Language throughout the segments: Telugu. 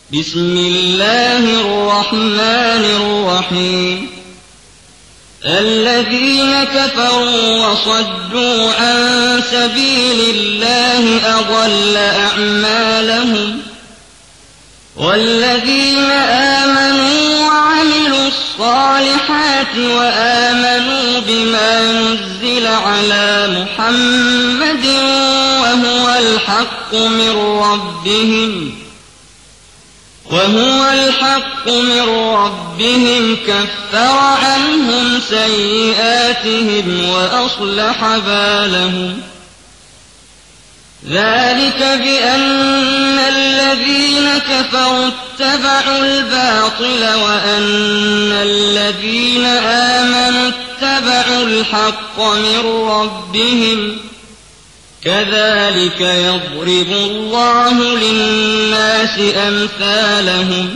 بسم الله الرحمن الرحيم الذين كفروا وصدوا عن سبيل الله أضل أعمالهم والذين آمنوا وعملوا الصالحات وآمنوا بما نزل على محمد وهو الحق من ربهم كفر عنهم سيئاتهم وأصلح بالهم ذلك بأن الذين كفروا اتبعوا الباطل وأن الذين آمنوا اتبعوا الحق من ربهم كذلك يضرب الله للناس أمثالهم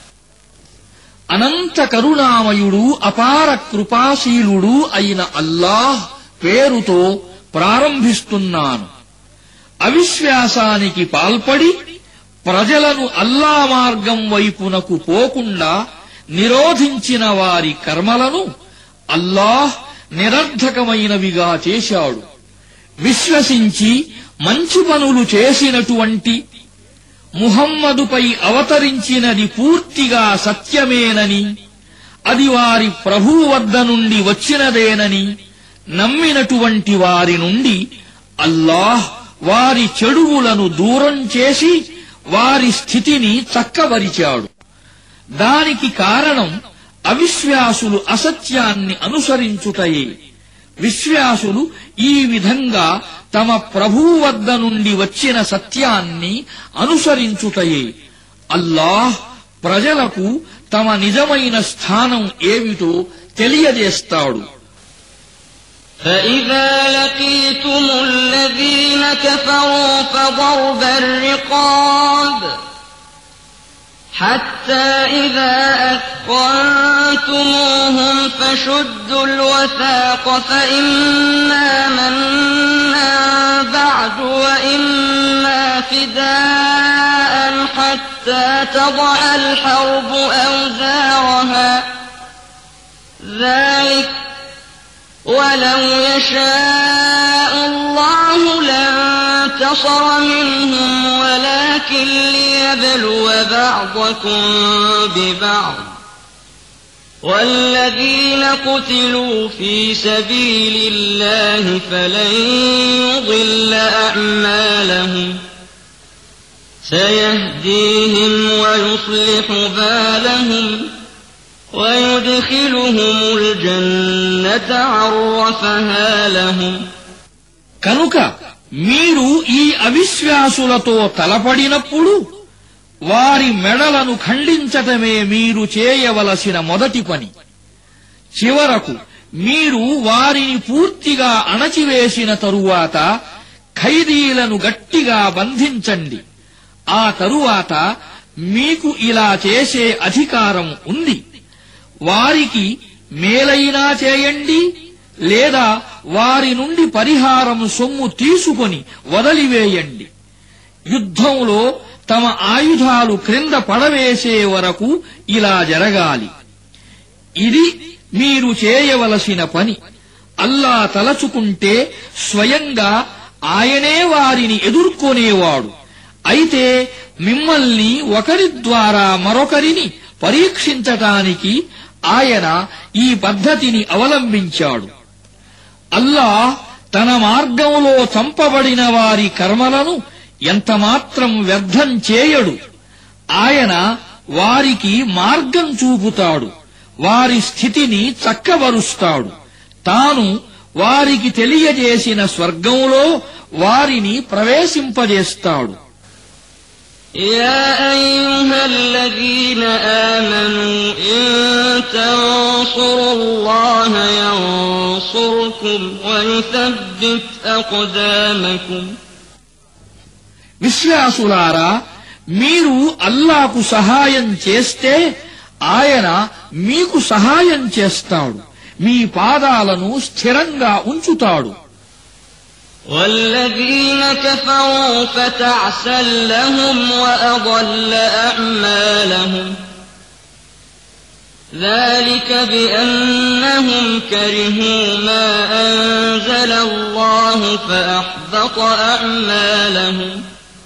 అనంత కరుణామయుడు అపార కృపాశీలుడు అయిన అల్లాహ్ పేరుతో ప్రారంభిస్తున్నాను. అవిశ్వాసానికి పాల్పడి ప్రజలను అల్లా మార్గం వైపునకు పోకుండా నిరోధించిన వారి కర్మలను అల్లాహ్ నిరర్ధకమైనవిగా చేశాడు. విశ్వసించి మంచి పనులు చేసినటువంటి ముహమ్మదుపై అవతరించినది పూర్తిగా సత్యమేనని, అది వారి ప్రభువు వద్ద నుండి వచ్చినదేనని నమ్మినటువంటి వారి నుండి అల్లాహ్ వారి చెడువులను దూరం చేసి వారి స్థితిని చక్కబరిచాడు. దానికి కారణం అవిశ్వాసులు అసత్యాన్ని అనుసరించుటయే. విశ్వాసులు ఈ విధంగా తమ ప్రభువు వద్ద నుండి వచ్చిన సత్యాన్ని అనుసరించుటయే. అల్లాహ్ ప్రజలకు తమ నిజమైన స్థానం ఏమిటో తెలియజేస్తాడు. فإذا لقيتم الذين كفروا فضرب الرقاب حتى إذا أثخنتموهم فشدوا الوثاق فإما منا بعد وإما فداء حتى تضع الحرب أوزارها ذلك ولو يشاء الله لانتصر منهم ولكن ليبلو بعضكم ببعض والذين قتلوا في سبيل الله فلن يضل أعمالهم سيهديهم ويصلح بالهم ويدخلهم الجنة عرفها لهم కనుక మీరు ఈ అవిశ్వాసులతో తలపడినప్పుడు వారి మెడలను ఖండించటమే మీరు చేయవలసిన మొదటి పని. చివరకు మీరు వారిని పూర్తిగా అణచివేసిన తరువాత ఖైదీలను గట్టిగా బంధించండి. ఆ తరువాత మీకు ఇలా చేసే అధికారం ఉంది. వారికి మేలైనా చేయండి లేదా వారి నుండి పరిహారం సొమ్ము తీసుకొని వదిలివేయండి. యుద్ధంలో తమ ఆయుధాలు క్రింద పడవేసే వరకు ఇలా జరగాలి. ఇది మీరు చేయవలసిన పని. అల్లా తలచుకుంటే స్వయంగా ఆయనే వారిని ఎదుర్కొనేవాడు. అయితే మిమ్మల్ని ఒకరి ద్వారా మరొకరిని పరీక్షించటానికి ఆయన ఈ పద్ధతిని అవలంబించాడు. అల్లాహ్ తన మార్గంలో చంపబడిన వారి కర్మలను ఎంతమాత్రం వ్యర్థం చేయడు. ఆయన వారికి మార్గం చూపుతాడు, వారి స్థితిని చక్కబరుస్తాడు. తాను వారికి తెలియజేసిన స్వర్గంలో వారిని ప్రవేశింపజేస్తాడు. يا أيها الذين آمنوا إن تنصروا الله ينصركم ويثبت أقدامكم విశ్వాసులారా, మీరు అల్లాకు సహాయం చేస్తే ఆయన మీకు సహాయం చేస్తాడు, మీ పాదాలను స్థిరంగా ఉంచుతాడు. والذين كفروا فتعسا لهم وأضل أعمالهم ذلك بأنهم كرهوا ما أنزل الله فأحبط أعمالهم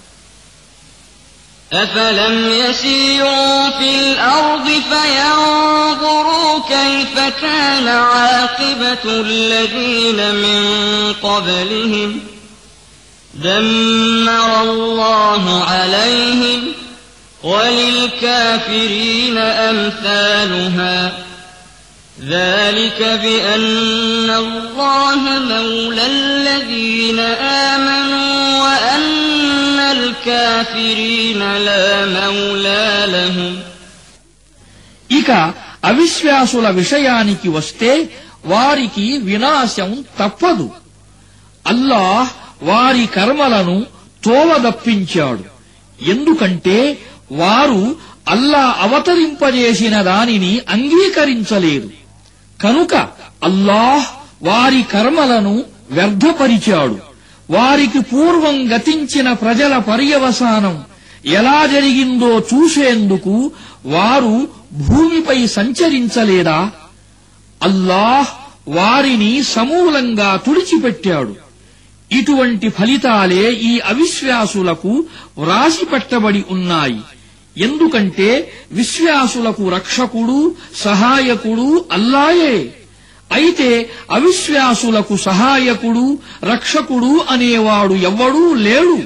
أفلم يسيروا في الأرض فينظروا كيف كان عاقبة الذين من قبلهم دمر الله عليهم وللكافرين أمثالها ذلك بأن الله مولى الذين آمنوا وأن الكافرين لا مولى لهم. ఇక అవిశ్వాసుల విషయానికి వస్తే వారికి వినాశం తప్పదు. అల్లాహ్ వారి కర్మలను తోవదప్పించాడు. ఎందుకంటే వారు అల్లా అవతరింపజేసిన దానిని అంగీకరించలేదు. కనుక అల్లాహ్ వారి కర్మలను వ్యర్థపరిచాడు. వారికి పూర్వం గతించిన ప్రజల పర్యవసానం ఎలా జరిగిందో చూసేందుకు వారు భూమిపై సంచరించలేదా? అల్లాహ్ వారిని సమూలంగా తుడిచిపెట్టాడు. ఇటువంటి ఫలితాలే ఈ అవిశ్వాసులకు వ్రాసిపెట్టబడి ఉన్నాయి. ఎందుకంటే విశ్వాసులకు రక్షకుడు సహాయకుడు అల్లాయే. అయితే అవిశ్వాసులకు సహాయకుడు రక్షకుడు అనేవాడు ఎవ్వడూ లేడు.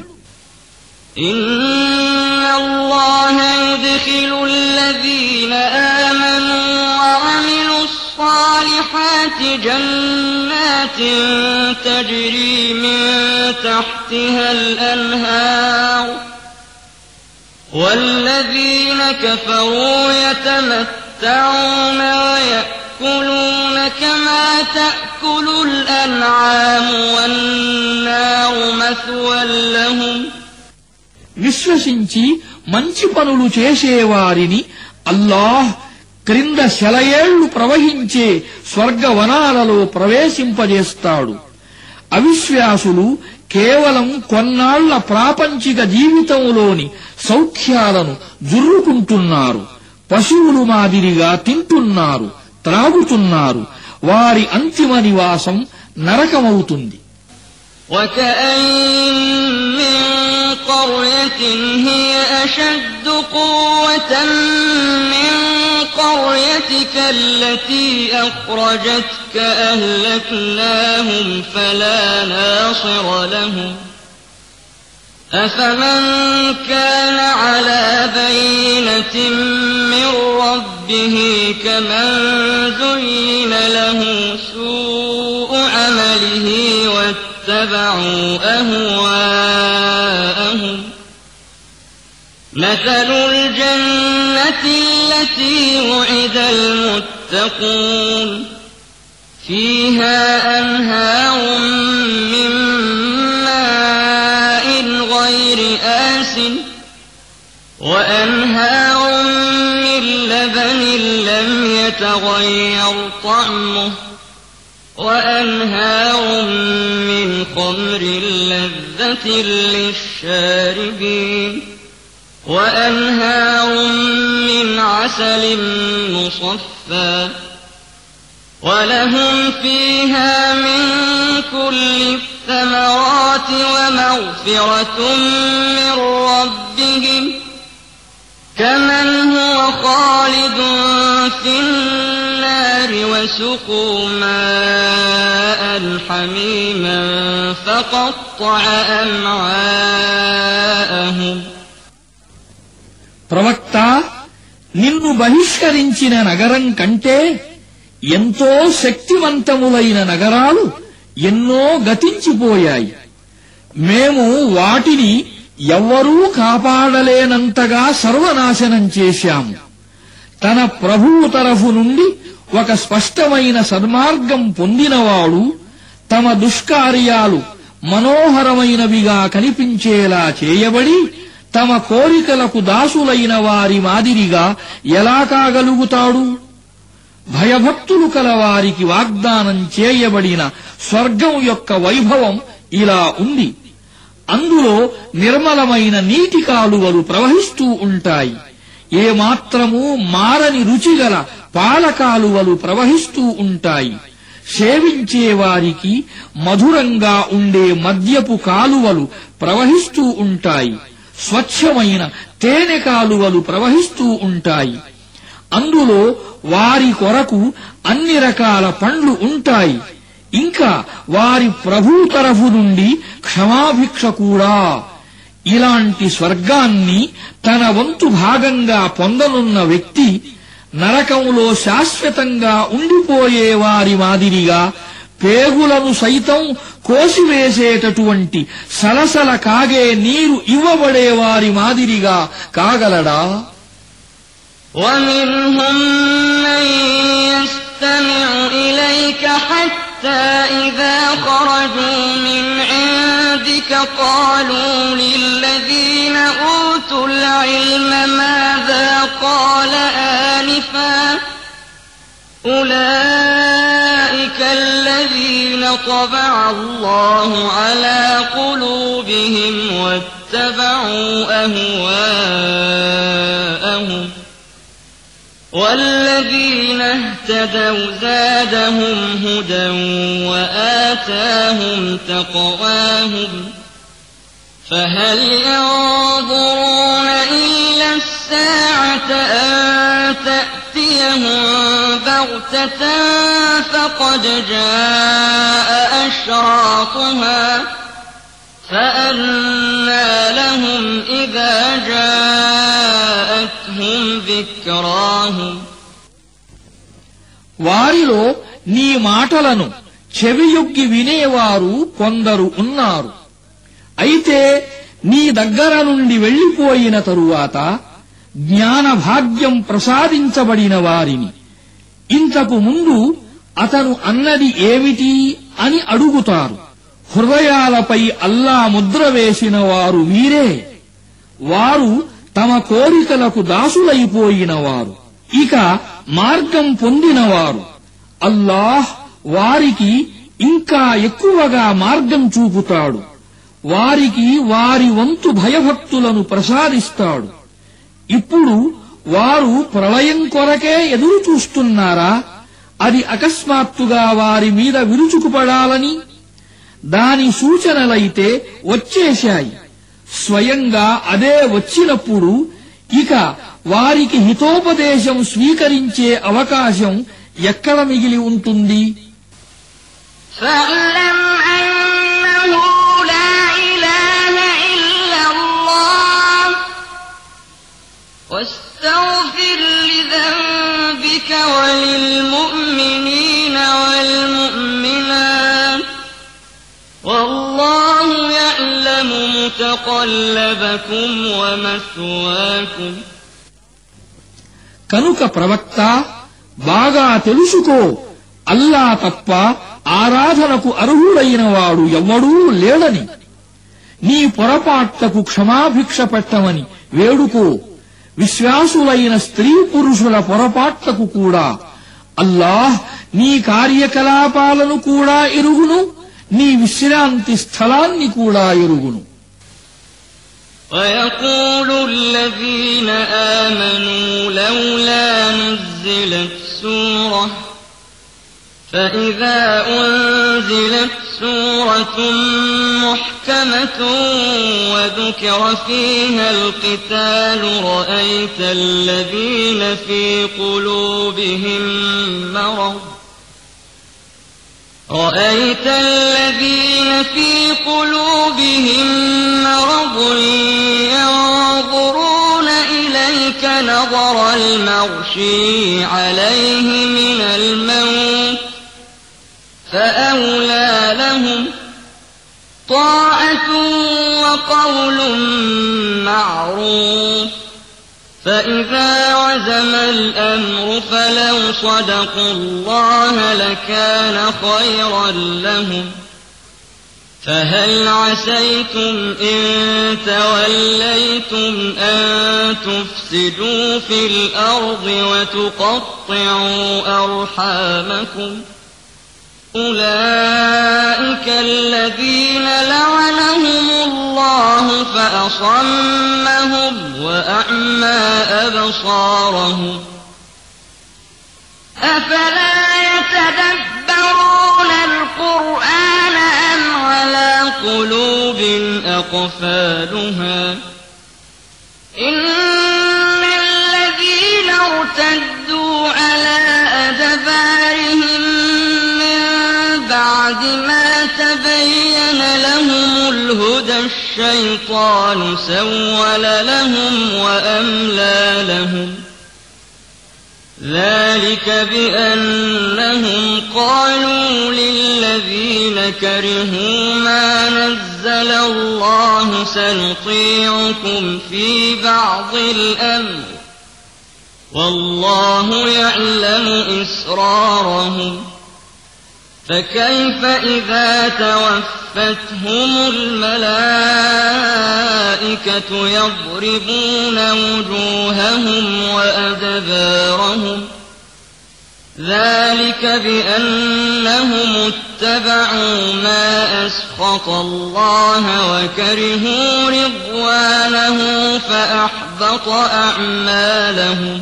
إن الله يدخل الذين آمنوا وعملوا الصالحات جنات تجري من تحتها الأنهار والذين كفروا يتمتعون ويأكلون كما تأكل الأنعام والنار مثوى لهم. విశ్వసించి మంచి పనులు చేసేవారిని అల్లాహ్ క్రింద శలయేళ్లు ప్రవహించే స్వర్గవనాలలో ప్రవేశింపజేస్తాడు. అవిశ్వాసులు కేవలం కొన్నాళ్ల ప్రాపంచిక జీవితంలోని సౌఖ్యాలను జుర్రుకుంటున్నారు. పశువులు మాదిరిగా తింటున్నారు, త్రాగుతున్నారు. వారి అంతిమ నివాసం నరకమవుతుంది. وكأين من قرية هي أشد قوة من قريتك التي أخرجتك أهلكناهم فلا ناصر لهم أفمن كان على بينة من ربه كمن زين له سوء عمله واتبعوا أهواءهم مثل الجنة التي وعد المتقون فيها أنهار من ماء غير آسن وأنهار من لبن لم يتغير طعمه وأنهار من خمر لذة للشاربين وأنهار من عسل مصفى ولهم فيها من كل الثمرات ومغفرة من ربهم كمن هو خالد في النار وسقوا ماء حميما فقطع أمعاءهم. ప్రవక్త, నిన్ను బహిష్కరించిన నగరం కంటే ఎంతో శక్తివంతములైన నగరాలు ఎన్నో గతించిపోయాయి. మేము వాటిని ఎవ్వరూ కాపాడలేనంతగా సర్వనాశనం చేశాము. తన ప్రభువు తరఫు నుండి ఒక స్పష్టమైన సన్మార్గం పొందినవాడు తమ దుష్కార్యాలు మనోహరమైనవిగా కనిపించేలా చేయబడి తమ కోరికలకు దాసులైన వారి మాదిరిగా ఎలా కాగలుగుతాడు? భయభక్తులు కల వారికి వాగ్దానం చేయబడిన స్వర్గం యొక్క వైభవం ఇలా ఉంది. అందులో నిర్మలమైన నీటి కాలువలు ప్రవహిస్తూ ఉంటాయి. ఏమాత్రమూ మారని రుచిగల పాల కాలువలు ప్రవహిస్తూ ఉంటాయి. సేవించేవారికి మధురంగా ఉండే మద్యపు కాలువలు ప్రవహిస్తూ ఉంటాయి. స్వచ్ఛమైన తేనె కాలువలు ప్రవహిస్తూ ఉంటాయి. అందులో వారి కొరకు అన్ని రకాల పండ్లు ఉంటాయి. ఇంకా వారి ప్రభు తరఫు నుండి క్షమాభిక్ష కూడా. ఇలాంటి స్వర్గాన్ని తన వంతు భాగంగా పొందనున్న వ్యక్తి నరకంలో శాశ్వతంగా ఉండిపోయే వారి మాదిరిగా పేగులను సైతం కోసివేసేటటువంటి సలసల కాగే నీరు ఇవ్వబడేవారి మాదిరిగా కాగలడా? وَمِنْهُمْ مَنْ يَسْتَمِعُ إِلَيْكَ حَتَّى إِذَا خَرَجُوا مِنْ عِنْدِكَ قَالُوا لِلَّذِينَ أُوتُوا الْعِلْمَ مَاذَا قَالَ آنِفًا أُولَئِكَ الَّذِينَ طَبَعَ اللَّهُ عَلَى قُلُوبِهِمْ وَاتَّبَعُوا أَهْوَاءَهُمْ وَالَّذِينَ اهْتَدَوْا زَادَهُمْ هُدًى وَآتَاهُمْ تَقْوَاهُمْ فَهَلْ يَنظُرُونَ إِلَّا السَّاعَةَ أَن تَأْتِيَهُم بَغْتَةً فَقَدْ جَاءَ أَشْرَاطُهَا فَأَنَّىٰ لَهُمْ إِذَا جَاءَتْهُمْ ذِكْرَاهُمْ వారిలో నీ మాటలను చెవియొగ్గి వినేవారు కొందరు ఉన్నారు. అయితే నీ దగ్గర నుండి వెళ్లిపోయిన తరువాత జ్ఞాన భాగ్యం ప్రసాదించబడిన వారిని ఇంతకు ముందు అతను అన్నది ఏమిటి అని అడుగుతారు. హృదయాలపై అల్లా ముద్ర వేసిన వారు వీరే. వారు తమ కోరికలకు దాసులైపోయినవారు. ఇక మార్గం పొందినవారు. అల్లాహ్ వారికి ఇంకా ఎక్కువగా మార్గం చూపుతాడు. వారికి వారి వంతు భయభక్తులను ప్రసాదిస్తాడు. ఇప్పుడు వారు ప్రళయం కొరకే ఎదురు చూస్తున్నారా? అది అకస్మాత్తుగా వారి మీద విరుచుకుపడాలని? దాని సూచనలైతే వచ్చేశాయి. స్వయంగా అదే వచ్చినప్పుడు ఇక వారికి హితోపదేశం స్వీకరించే అవకాశం ఎక్కడ మిగిలి ఉంటుంది? فَاعْلَمْ أَنَّهُ لَا إِلَٰهَ إِلَّا اللَّهُ وَاسْتَغْفِرْ لِذَنبِكَ وَلِلْمُؤْمِنِينَ وَالْمُؤْمِنَاتِ وَاللَّهُ يَعْلَمُ مُتَقَلَّبَكُمْ وَمَثْوَاكُمْ కనుక ప్రవక్త బాగా తెలుసుకో, అల్లా తప్ప ఆరాధనకు అర్హుడైన వాడు ఎవ్వడూ లేడని. నీ పొరపాట్లకు క్షమాభిక్ష పెట్టమని వేడుకో. విశ్వాసులైన స్త్రీ పురుషుల పొరపాట్లకు కూడా అల్లాహ్ నీ కార్యకలాపాలను కూడా ఎరుగును, నీ విశ్రాంతి స్థలాన్ని కూడా ఎరుగును. وَيَقُولُ الَّذِينَ آمَنُوا لَوْلَا نُزِّلَتْ سُورَةٌ فَإِذَا أُنزِلَتْ سُورَةٌ مُحْكَمَةٌ وَذُكِرَ فِيهَا الْقِتَالُ رَأَيْتَ الَّذِينَ فِي قُلُوبِهِم مَّرَضٌ يَنظُرُونَ إِلَيْكَ نَظَرَ الْمَغْشِيِّ عَلَيْهِ مِنَ الْمَوْتِ فَأَوْلَىٰ لَهُمْ طَاعَةٌ وَقَوْلٌ مَّعْرُوفٌ فَإِذَا عَزَمَ الْأَمْرُ فَلَوْ صَدَقُوا اللَّهَ لَكَانَ خَيْرًا لَّهُمْ فَهَلْ عَسَيْتُمْ إِن تَوَلَّيْتُمْ أَن تُفْسِدُوا فِي الْأَرْضِ وَتُقَطِّعُوا أَرْحَامَكُمْ أولئك الذين لعنهم الله فأصمهم وأعمى أبصارهم أفلا يتدبرون القرآن أم على قلوب أقفالها إن الذين ارتدوا على أدبارهم من بعد ما تبين لهم الهدى الشيطان سول لهم وأملى لهم ذلك بأنهم قالوا للذين كرهوا ما نزل الله سنطيعكم في بعض الأمر والله يعلم إسرارهم فكيف إذا توفتهم الملائكة يضربون وجوههم وأدبارهم ذلك بأنهم اتبعوا ما أسخط الله وكرهوا رضوانه فأحبط أعمالهم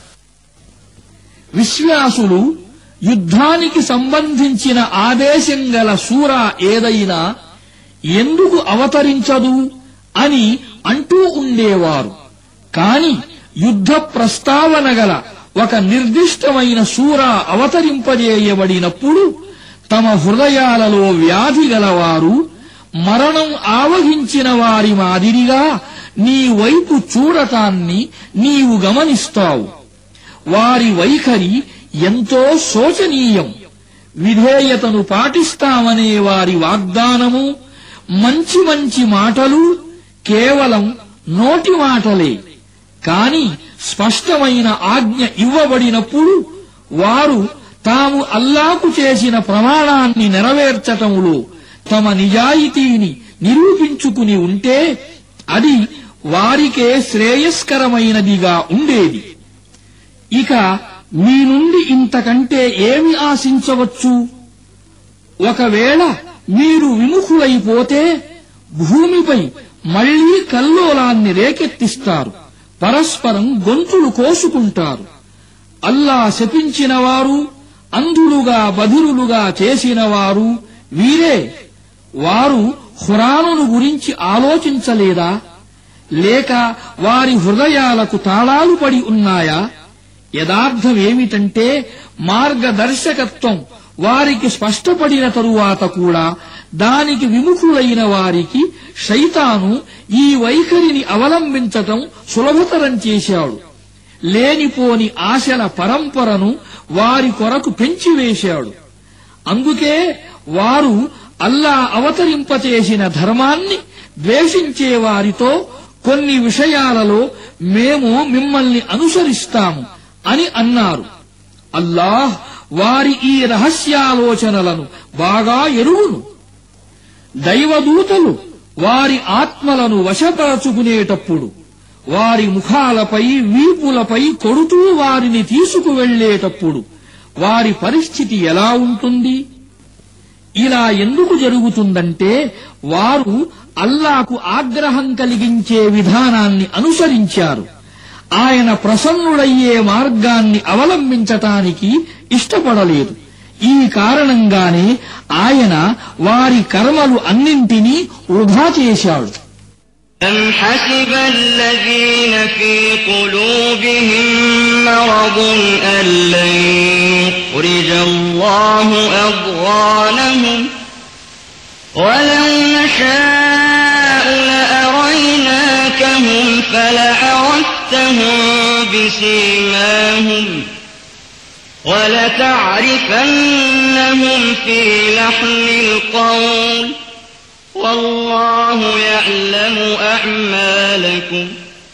విశ్వాసులు యుద్ధానికి సంబంధించిన ఆదేశం గల సూరా ఏదైనా ఎందుకు అవతరించదు అని అంటూ ఉండేవారు. కాని యుద్ధ ప్రస్తావన గల ఒక నిర్దిష్టమైన సూరా అవతరింపజేయబడినప్పుడు తమ హృదయాలలో వ్యాధి గలవారు మరణం ఆవహించిన వారి మాదిరిగా నీ వైపు చూడటాన్ని నీవు గమనిస్తావు. వారి వైఖరి ఎంతో శోచనీయం. విధేయతను పాటిస్తామనే వారి వాగ్దానము మంచి మంచి మాటలు కేవలం నోటి మాటలే. కాని స్పష్టమైన ఆజ్ఞ ఇవ్వబడినప్పుడు వారు తాము అల్లాకు చేసిన ప్రమాణాన్ని నెరవేర్చటంలో తమ నిజాయితీని నిరూపించుకుని ఉంటే అది వారికే శ్రేయస్కరమైనదిగా ఉండేది. ఇక మీ నుండి ఇంతకంటే ఏమి ఆశించవచ్చు? ఒకవేళ మీరు విముఖులైపోతే భూమిపై మళ్లీ కల్లోలాన్ని రేకెత్తిస్తారు, పరస్పరం గొంతులు కోసుకుంటారు. అల్లా శపించినవారు, అంధులుగా బధిరులుగా చేసినవారు వీరే. వారు ఖురానును గురించి ఆలోచించలేదా? లేక వారి హృదయాలకు తాళాలు పడి ఉన్నాయా? యదార్థమేమిటంటే మార్గదర్శకత్వం వారికి స్పష్టపడిన తరువాత కూడా దానికి విముఖులైన వారికి శైతాను ఈ వైఖరిని అవలంబించటం సులభతరం చేశాడు. లేనిపోని ఆశల పరంపరను వారి కొరకు పెంచివేశాడు. అందుకే వారు అల్లా అవతరింపచేసిన ధర్మాన్ని ద్వేషించే వారితో కొన్ని విషయాలలో మేము మిమ్మల్ని అనుసరిస్తాము అని అన్నారు. అల్లాహ్ వారి ఈ రహస్యాలోచనలను బాగా ఎరుగును. దైవదూతలు వారి ఆత్మలను వశపరచుకునేటప్పుడు వారి ముఖాలపై వీపులపై కొడుతూ వారిని తీసుకువెళ్లేటప్పుడు వారి పరిస్థితి ఎలా ఉంటుంది? ఇలా ఎందుకు జరుగుతుందంటే వారు అల్లాకు ఆగ్రహం కలిగించే విధానాన్ని అనుసరించారు. ఆయన ప్రసన్నుడయ్యే మార్గాన్ని అవలంబించటానికి ఇష్టపడలేదు. ఈ కారణంగానే ఆయన వారి కర్మలు అన్నింటినీ వృధా చేశాడు. أم حسب الذين في قلوبهم مرض أن لن يخرج الله أضغانهم ولو نشاء لأريناكهم فلعرفتهم بسيماهم ولتعرفنهم في لحن القول والله يعلم أعمالكم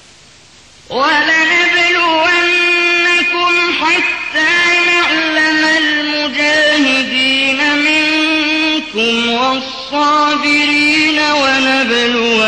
ولنبلونكم حتى نعلم المجاهدين منكم والصابرين ونبلو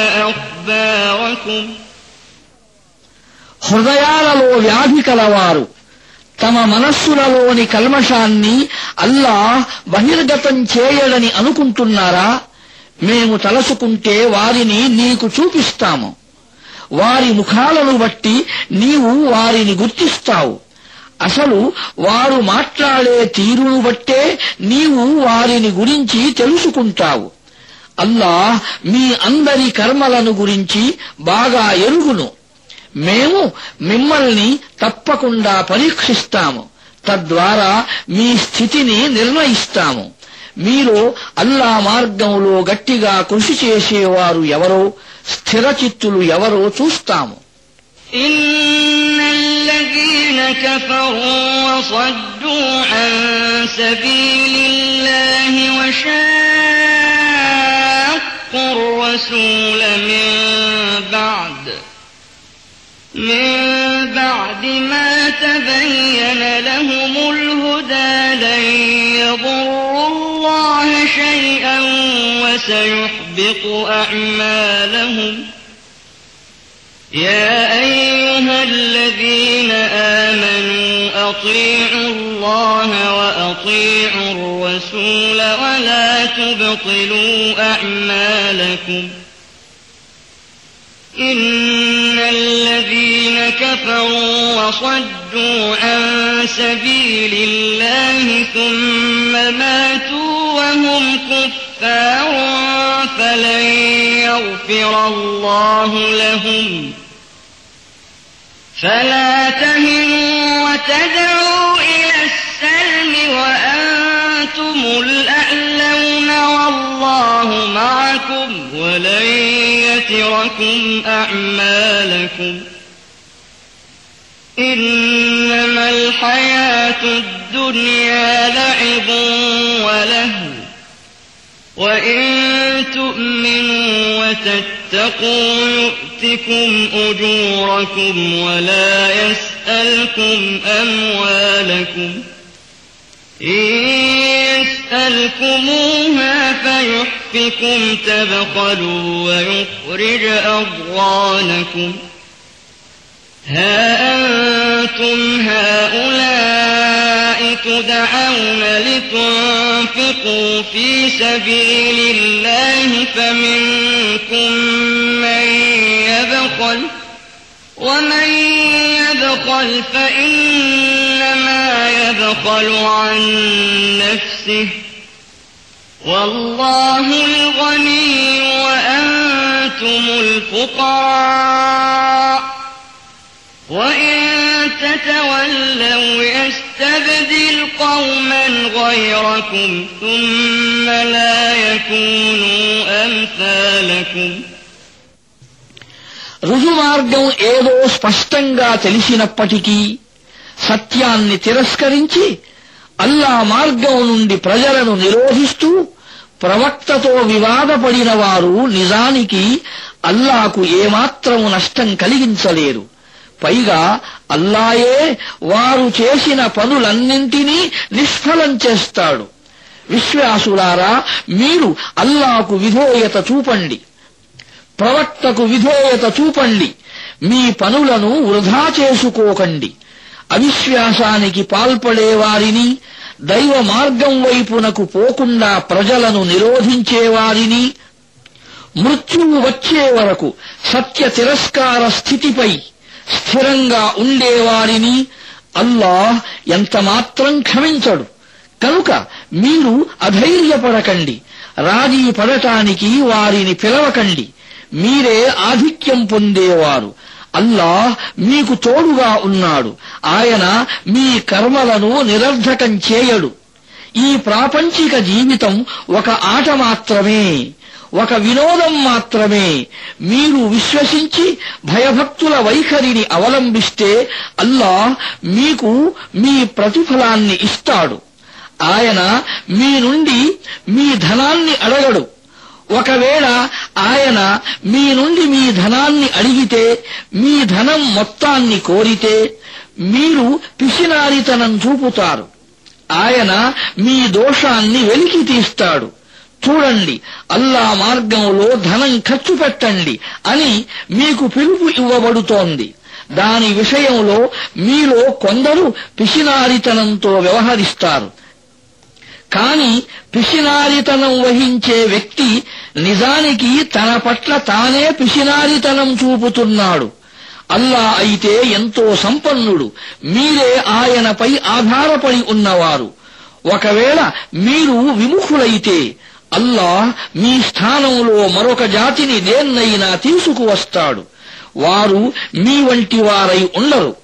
أخباركم. హృదయాలలో వ్యాధి కలవారు తమ మనస్సులలోని కల్మషాన్ని అల్లాహ్ బహిర్గతం చేయడని అనుకుంటున్నారా? మేము తలసుకుంటే వారిని నీకు చూపిస్తాము. వారి ముఖాలను బట్టి నీవు వారిని గుర్తిస్తావు. అసలు వారు మాట్లాడే తీరును బట్టే నీవు వారిని గురించి తెలుసుకుంటావు. అల్లాహ్ మీ అందరి కర్మలను గురించి బాగా ఎరుగును. మేము మిమ్మల్ని తప్పకుండా పరీక్షిస్తాము. తద్వారా మీ స్థితిని నిర్ణయిస్తాము. మీరు అల్లా మార్గంలో గట్టిగా కృషి చేసేవారు ఎవరో, స్థిరచిత్తులు ఎవరో చూస్తాము. إن الذين كفروا وصدوا عن سبيل الله وشاقوا الرسول من بعد ما تبين لهم الهدى لن يضروا الله شيئا وسيحبط أعمالهم. يا أيها الذين آمنوا أطيعوا الله وأطيعوا الرسول ولا تبطلوا أعمالكم. إن الذين كفروا وصدوا عن سبيل الله ثم ماتوا وهم كفار فلن يغفر الله لهم. فلا تهنوا وتدعوا إلى السلم وأنتم الأعلون والله معكم ولن يتركم أعمالكم. إنما الحياة الدنيا لعب ولهو وإن تؤمنوا وتتقوا يؤتكم أجوركم ولا يسألكم أموالكم. إن يسألكموها فيحفكم تبخلوا ويخرج أضغانكم. ها أنتم هؤلاء تدعون لتنفقوا في سبيل الله فمنكم من يبخل ومن يبخل فإنما يبخل عن نفسه والله الغني وأنتم الفقراء وإن تتولوا يستبدل قوما غيركم ثم لا يكونوا أمثالكم. రుజుమార్గం ఏదో స్పష్టంగా తెలిసినప్పటికీ సత్యాన్ని తిరస్కరించి అల్లా మార్గం నుండి ప్రజలను నిరోధిస్తూ ప్రవక్తతో వివాదపడిన వారు నిజానికి అల్లాకు ఏమాత్రము నష్టం కలిగించలేరు. పైగా అల్లాయే వారు చేసిన పనులన్నింటినీ నిష్ఫలం చేస్తాడు. విశ్వాసులారా, మీరు అల్లాకు విధేయత చూపండి, ప్రవక్తకు విధేయత చూపండి. మీ పనులను వృధా చేసుకోకండి. అవిశ్వాసానికి పాల్పడేవారిని, దైవ మార్గం వైపునకు పోకుండా ప్రజలను నిరోధించేవారిని, మృత్యువు వచ్చే వరకు సత్య తిరస్కార స్థితిపై స్థిరంగా ఉండేవారిని అల్లాహ్ ఎంతమాత్రం క్షమించడు. కనుక మీరు అధైర్యపడకండి, రాజీ పడటానికి వారిని పిలవకండి. మీరే ఆధిక్యం పొందేవారు. అల్లాహ్ మీకు తోడుగా ఉన్నాడు. ఆయన మీ కర్మలను నిరర్ధకం చేయడు. ఈ ప్రాపంచిక జీవితం ఒక ఆట మాత్రమే, ఒక వినోదం మాత్రమే. మీరు విశ్వసించి భయభక్తుల వైఖరిని అవలంబిస్తే అల్లాహ్ మీకు మీ ప్రతిఫలాన్ని ఇస్తాడు. ఆయన మీ నుండి మీ ధనాన్ని అడగడు. ఒకవేళ ఆయన మీ నుండి మీ ధనాన్ని అడిగితే, మీ ధనం మొత్తాన్ని కోరితే మీరు పిసినారితనం చూపుతారు. ఆయన మీ దోషాన్ని వెలికి తీస్తాడు. చూడండి, అల్లా మార్గంలో ధనం ఖర్చు పెట్టండి అని మీకు పిలుపు ఇవ్వబడుతోంది. దాని విషయంలో మీలో కొందరు పిసినారితనంతో వ్యవహరిస్తారు. కాని పిసినారితనం వహించే వ్యక్తి నిజానికి తన పట్ల తానే పిసినారితనం చూపుతున్నాడు. అల్లా అయితే ఎంతో సంపన్నుడు, మీరే ఆయనపై ఆధారపడి ఉన్నవారు. ఒకవేళ మీరు విముఖులైతే అల్లాహ్ మీ స్థానంలో మరొక జాతిని దేన్నైనా తీసుకువస్తాడు. వారు మీ వంటి వారై ఉండరు.